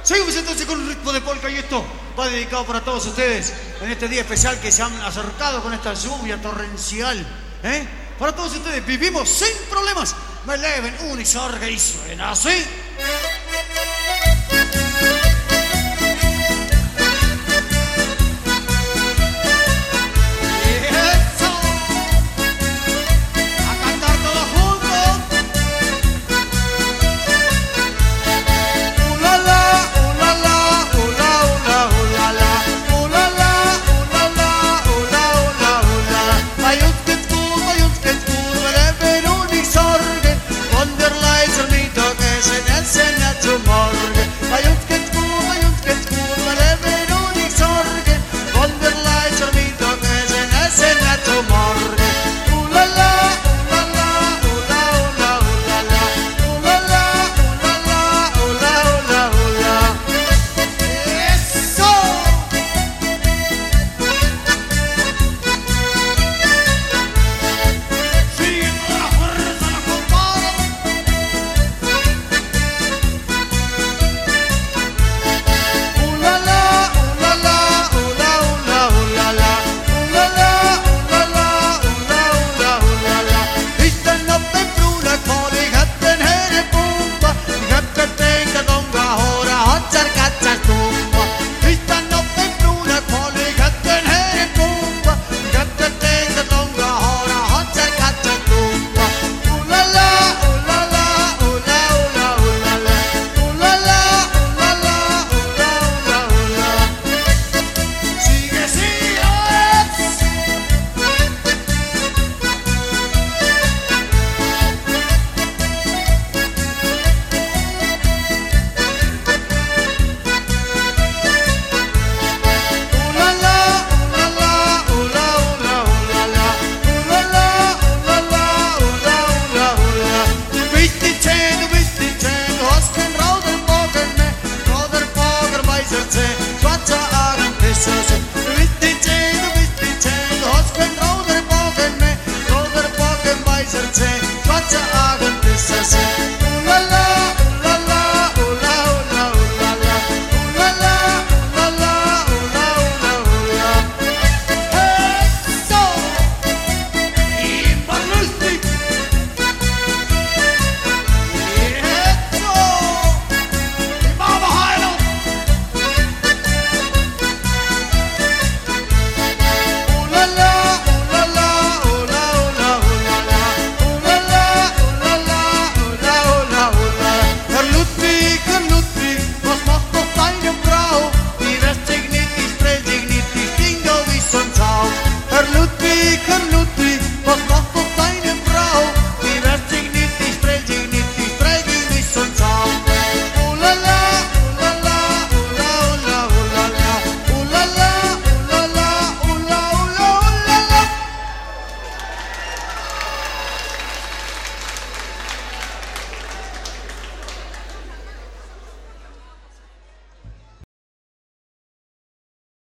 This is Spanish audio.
Seguimos entonces con un ritmo de polka y esto va dedicado para todos ustedes en este día especial que se han acercado con esta lluvia torrencial. Para todos ustedes vivimos sin problemas. Me leven un y sarga y suena así.